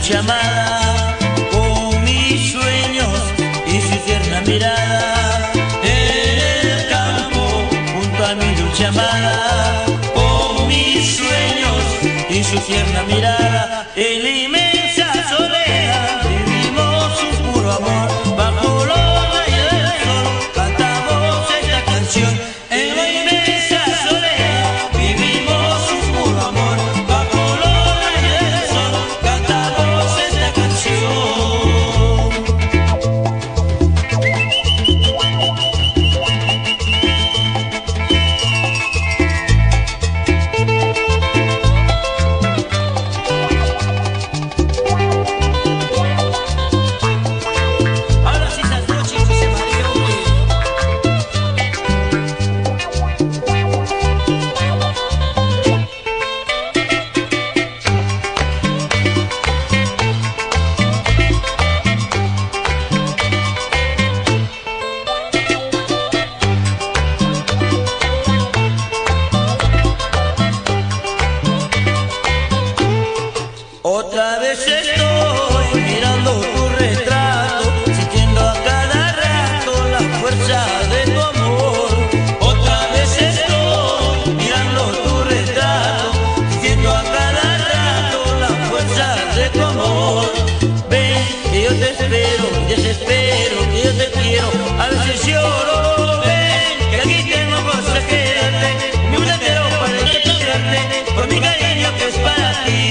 noche amada, con mis sueños y su tierna mirada. En el campo, junto a mi dulce amada, con mis sueños y su tierna mirada. En la inmensa soledad vivimos un puro amor, bajo los rayos del sol cantamos esta canción. En la inmensa soledad vivimos un puro amor, bajo los rayos del sol cantamos esta canción. Otra vez estoy mirando tu retrato, sintiendo a cada rato la fuerza de tu amor. Otra vez estoy mirando tu retrato, sintiendo a cada rato la fuerza de tu amor. Ven, que yo te espero, desespero, que yo te quiero, a veces lloro. Ven, que aquí tengo cosas que darte, mi mundo entero para encontrarte, por mi cariño que es para ti.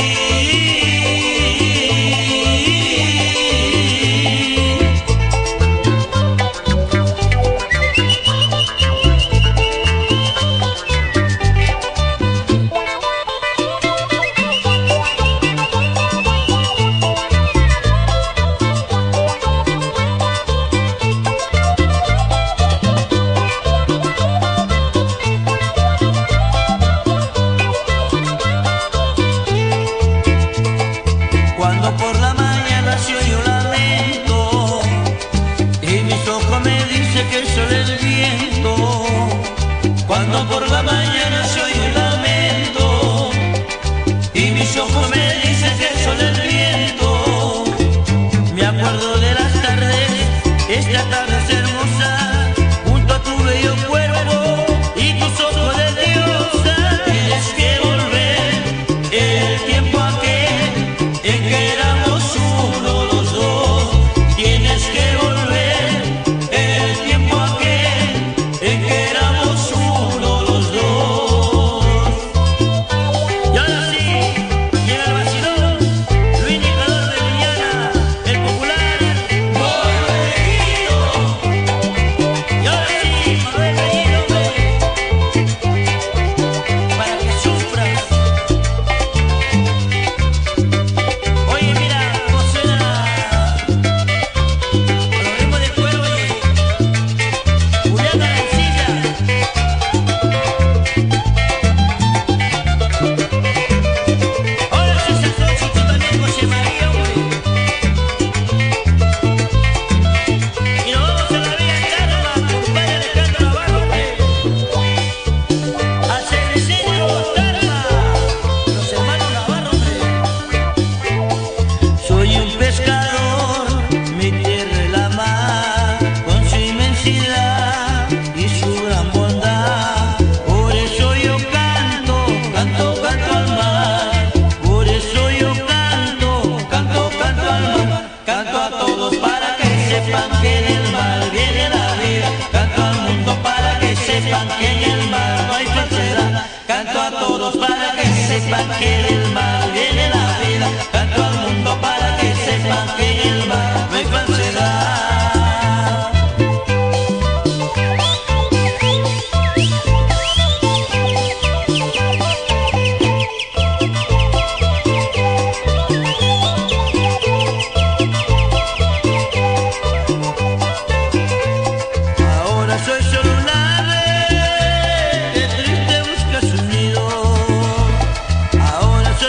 Cuando por la mañana se oye un lamento y mis ojos me dicen que es solo el viento. Cuando por la mañana se oye un lamento y mis ojos me dicen que es solo el viento. Me acuerdo de las tardes, esta tarde es hermosa, junto a tu bello cuerpo y tus ojos de diosa. Tienes que volver el tiempo aquel en que éramos uno los dos. Tienes que volver el tiempo aquel en que éramos uno los dos. Y ahora sí, llega el vacilón, Luis Nicador de Villana, el popular Borreguito. Y ahora sí, Manuel Gallino, para que sufras. Oye, mira, cómo suena con los ritmos de cuero, Julián Garancilla. Ahora sí se hace chiquito también, José María, hombre. Y nos vamos a la Villa Carma, compadre Alejandro Navarro, hombre. Al Cervecero Tarma, los hermanos Navarro, hombre. Soy un pescador, mi tierra es la mar, con su inmensidad y su gran bondad. Por eso yo canto, canto, canto al mar. Por eso yo canto, canto, canto al mar. Canto a todos para que sepan que en el mar viene la vida. Canto al mundo para que sepan que en el mar no hay falsedad. Canto a todos para que sepan que en el mar viene la vida. Canto al mundo para que sepan que en el mar no hay falsedad. Ahora soy solo un ave que triste busca su nido. Ahora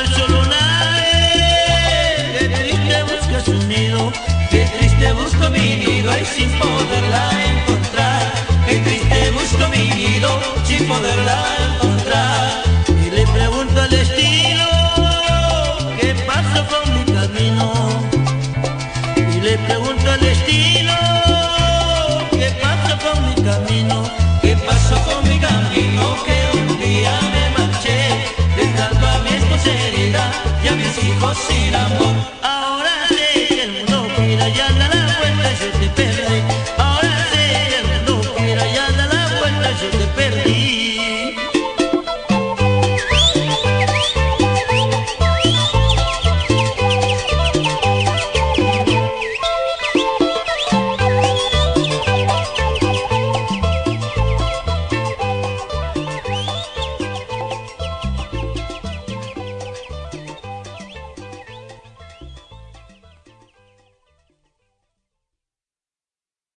le pregunto al destino